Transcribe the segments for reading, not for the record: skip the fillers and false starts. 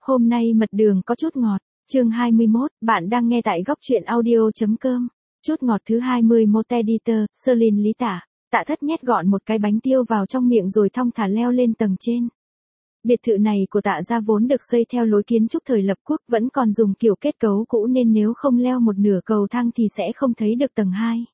Hôm nay mật đường có chút ngọt. Chương 21, bạn đang nghe tại góc truyện audio.com. Chút ngọt thứ 20 Editor, Celine Lý Tả. Tạ Thất nhét gọn một cái bánh tiêu vào trong miệng rồi thong thả leo lên tầng trên. Biệt thự này của Tạ gia vốn được xây theo lối kiến trúc thời lập quốc, vẫn còn dùng kiểu kết cấu cũ nên nếu không leo một nửa cầu thang thì sẽ không thấy được tầng 2.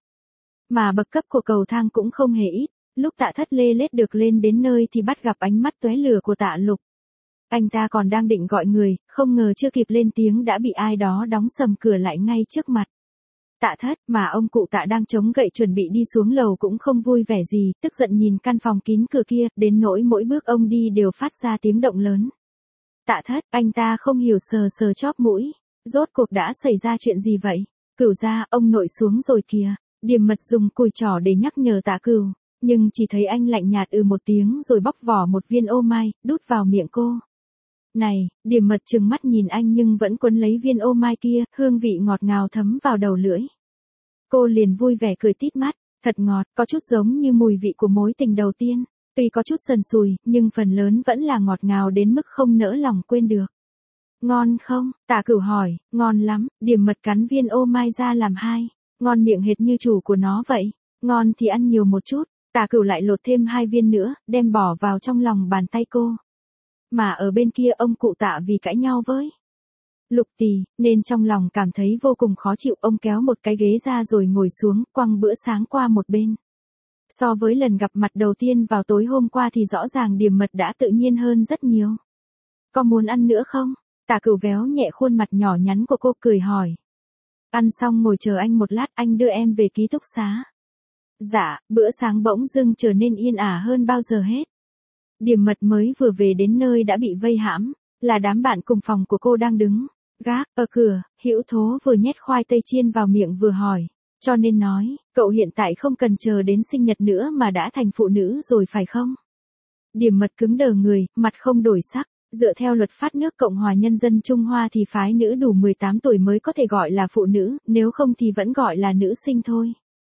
Mà bậc cấp của cầu thang cũng không hề ít. Lúc Tạ Thất lê lết được lên đến nơi thì bắt gặp ánh mắt tóe lửa của Tạ Lục. Anh ta còn đang định gọi người, không ngờ chưa kịp lên tiếng đã bị ai đó đóng sầm cửa lại ngay trước mặt. Tạ Thất, mà ông cụ Tạ đang chống gậy chuẩn bị đi xuống lầu cũng không vui vẻ gì, tức giận nhìn căn phòng kín cửa kia, đến nỗi mỗi bước ông đi đều phát ra tiếng động lớn. Tạ Thất, anh ta không hiểu sờ sờ chóp mũi. Rốt cuộc đã xảy ra chuyện gì vậy? Cửu gia, ông nội xuống rồi kìa. Điềm Mật dùng cùi trỏ để nhắc nhở Tạ Cửu, nhưng chỉ thấy anh lạnh nhạt một tiếng rồi bóc vỏ một viên ô mai, đút vào miệng cô. Này, Điềm Mật trừng mắt nhìn anh nhưng vẫn quấn lấy viên ô mai kia, hương vị ngọt ngào thấm vào đầu lưỡi. Cô liền vui vẻ cười tít mắt, thật ngọt, có chút giống như mùi vị của mối tình đầu tiên, tuy có chút sần sùi, nhưng phần lớn vẫn là ngọt ngào đến mức không nỡ lòng quên được. Ngon không? Tạ Cửu hỏi. Ngon lắm. Điềm Mật cắn viên ô mai ra làm hai, ngon miệng hệt như chủ của nó vậy. Ngon thì ăn nhiều một chút. Tạ Cửu lại lột thêm 2 viên nữa, đem bỏ vào trong lòng bàn tay cô. Mà ở bên kia ông cụ Tạ vì cãi nhau với Lục Tì, nên trong lòng cảm thấy vô cùng khó chịu, ông kéo một cái ghế ra rồi ngồi xuống, quăng bữa sáng qua một bên. So với lần gặp mặt đầu tiên vào tối hôm qua thì rõ ràng Điềm Mật đã tự nhiên hơn rất nhiều. Có muốn ăn nữa không? Tạ Cửu véo nhẹ khuôn mặt nhỏ nhắn của cô cười hỏi. Ăn xong ngồi chờ anh một lát, anh đưa em về ký túc xá. Dạ, bữa sáng bỗng dưng trở nên yên ả hơn bao giờ hết. Điềm Mật mới vừa về đến nơi đã bị vây hãm, là đám bạn cùng phòng của cô đang đứng gác ở cửa. Hữu Thố vừa nhét khoai tây chiên vào miệng vừa hỏi, cho nên nói, cậu hiện tại không cần chờ đến sinh nhật nữa mà đã thành phụ nữ rồi phải không? Điềm Mật cứng đờ người, mặt không đổi sắc. Dựa theo luật pháp nước Cộng hòa Nhân dân Trung Hoa thì phái nữ đủ 18 tuổi mới có thể gọi là phụ nữ, nếu không thì vẫn gọi là nữ sinh thôi.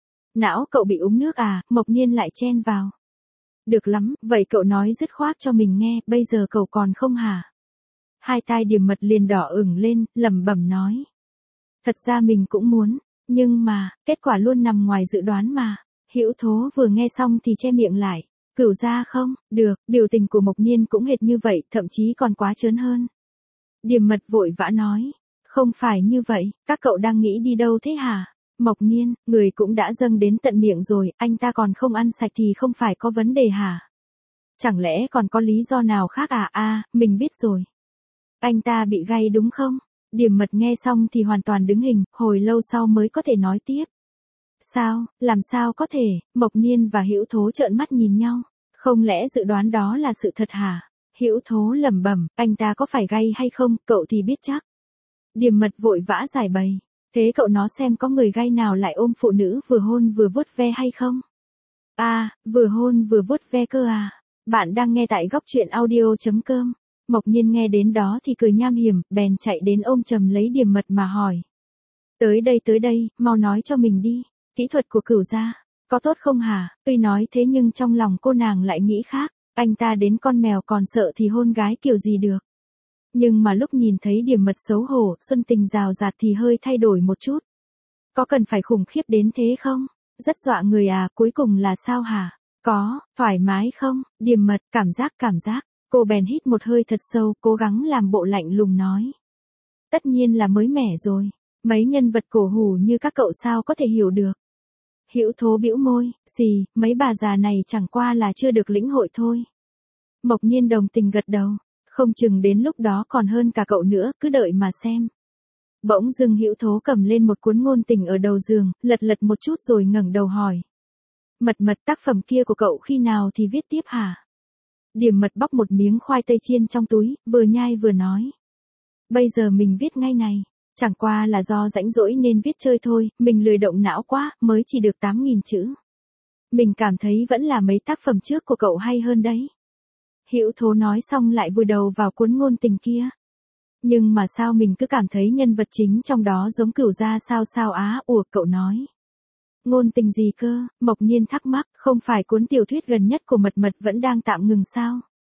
Não cậu bị uống nước à? Mộc Nhiên lại chen vào. Được lắm, vậy cậu nói dứt khoát cho mình nghe, bây giờ cậu còn không hả? Hai tai Điềm Mật liền đỏ ửng lên, lẩm bẩm nói. Thật ra mình cũng muốn, nhưng mà, kết quả luôn nằm ngoài dự đoán mà. Hữu Thố vừa nghe xong thì che miệng lại. Cửu gia không? Được, biểu tình của Mộc Nhiên cũng hệt như vậy, thậm chí còn quá trớn hơn. Điềm Mật vội vã nói. Không phải như vậy, các cậu đang nghĩ đi đâu thế hả? Mộc Nhiên, người cũng đã dâng đến tận miệng rồi, anh ta còn không ăn sạch thì không phải có vấn đề hả? Chẳng lẽ còn có lý do nào khác à? Mình biết rồi. Anh ta bị gay đúng không? Điềm Mật nghe xong thì hoàn toàn đứng hình, hồi lâu sau mới có thể nói tiếp. Sao, làm sao có thể? Mộc Nhiên và Hữu Thố trợn mắt nhìn nhau. Không lẽ dự đoán đó là sự thật hả? Hữu Thố lẩm bẩm, anh ta có phải gay hay không, cậu thì biết chắc. Điềm Mật vội vã giải bày. Thế cậu nó xem có người gay nào lại ôm phụ nữ vừa hôn vừa vuốt ve hay không? Vừa hôn vừa vuốt ve cơ à? Bạn đang nghe tại góc truyện audio.com. Mộc Nhiên nghe đến đó thì cười nham hiểm, bèn chạy đến ôm chầm lấy Điềm Mật mà hỏi. Tới đây, mau nói cho mình đi. Kỹ thuật của Cửu gia, có tốt không hả? Tuy nói thế nhưng trong lòng cô nàng lại nghĩ khác. Anh ta đến con mèo còn sợ thì hôn gái kiểu gì được. Nhưng mà lúc nhìn thấy Điềm Mật xấu hổ, xuân tình rào rạt thì hơi thay đổi một chút. Có cần phải khủng khiếp đến thế không? Rất dọa người à, cuối cùng là sao hả? Có, thoải mái không? Điềm Mật, cảm giác. Cô bèn hít một hơi thật sâu, cố gắng làm bộ lạnh lùng nói. Tất nhiên là mới mẻ rồi. Mấy nhân vật cổ hủ như các cậu sao có thể hiểu được. Hữu Thố bĩu môi, gì, mấy bà già này chẳng qua là chưa được lĩnh hội thôi. Mộc Nhiên đồng tình gật đầu, không chừng đến lúc đó còn hơn cả cậu nữa, cứ đợi mà xem. Bỗng dưng Hữu Thố cầm lên một cuốn ngôn tình ở đầu giường, lật một chút rồi ngẩng đầu hỏi. Mật, tác phẩm kia của cậu khi nào thì viết tiếp hả? Điềm Mật bóc một miếng khoai tây chiên trong túi, vừa nhai vừa nói. Bây giờ mình viết ngay này. Chẳng qua là do rãnh rỗi nên viết chơi thôi, mình lười động não quá, mới chỉ được 8.000 chữ. Mình cảm thấy vẫn là mấy tác phẩm trước của cậu hay hơn đấy. Hữu Thố nói xong lại vùi đầu vào cuốn ngôn tình kia. Nhưng mà sao mình cứ cảm thấy nhân vật chính trong đó giống Cửu gia sao cậu nói. Ngôn tình gì cơ? Mộc Nhiên thắc mắc, không phải cuốn tiểu thuyết gần nhất của Mật vẫn đang tạm ngừng sao?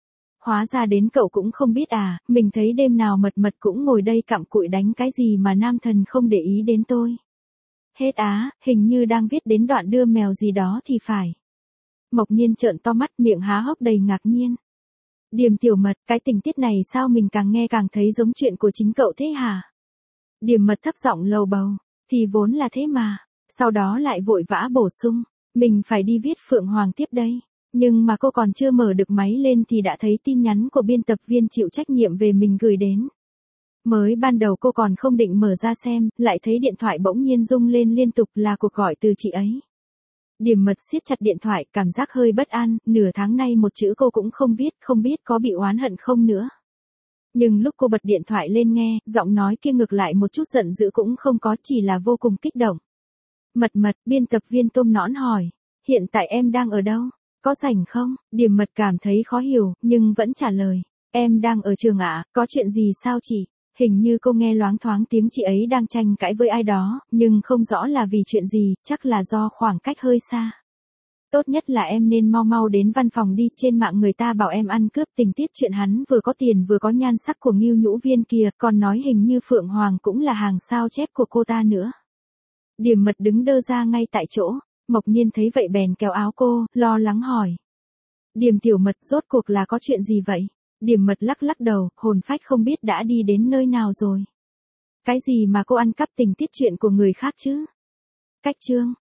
Hóa ra đến cậu cũng không biết à, mình thấy đêm nào mật mật cũng ngồi đây cặm cụi đánh cái gì mà nam thần không để ý đến tôi. Hết á, hình như đang viết đến đoạn đưa mèo gì đó thì phải. Mộc Nhiên trợn to mắt, miệng há hốc đầy ngạc nhiên. Điềm tiểu mật, cái tình tiết này sao mình càng nghe càng thấy giống chuyện của chính cậu thế hả? Điềm mật thấp giọng lầu bầu, thì vốn là thế mà. Sau đó lại vội vã bổ sung, mình phải đi viết Phượng Hoàng tiếp đây. Nhưng mà cô còn chưa mở được máy lên thì đã thấy tin nhắn của biên tập viên chịu trách nhiệm về mình gửi đến. Mới ban đầu cô còn không định mở ra xem, lại thấy điện thoại bỗng nhiên rung lên liên tục là cuộc gọi từ chị ấy. Điềm mật siết chặt điện thoại, cảm giác hơi bất an, nửa tháng nay một chữ cô cũng không biết có bị oán hận không nữa. Nhưng lúc cô bật điện thoại lên nghe, giọng nói kia ngược lại một chút giận dữ cũng không có, chỉ là vô cùng kích động. Mật, biên tập viên tôm nõn hỏi, hiện tại em đang ở đâu? Có rảnh không? Điềm mật cảm thấy khó hiểu, nhưng vẫn trả lời, em đang ở trường ạ, có chuyện gì sao chị? Hình như cô nghe loáng thoáng tiếng chị ấy đang tranh cãi với ai đó, nhưng không rõ là vì chuyện gì, chắc là do khoảng cách hơi xa. Tốt nhất là em nên mau đến văn phòng đi, trên mạng người ta bảo em ăn cướp tình tiết chuyện hắn vừa có tiền vừa có nhan sắc của Ngưu Nhũ Viên kìa, còn nói hình như Phượng Hoàng cũng là hàng sao chép của cô ta nữa. Điềm mật đứng đơ ra ngay tại chỗ, Mộc Nhiên thấy vậy bèn kéo áo cô, lo lắng hỏi. Điềm tiểu mật, rốt cuộc là có chuyện gì vậy? Điềm mật lắc đầu, hồn phách không biết đã đi đến nơi nào rồi. Cái gì mà cô ăn cắp tình tiết chuyện của người khác chứ? Cách chương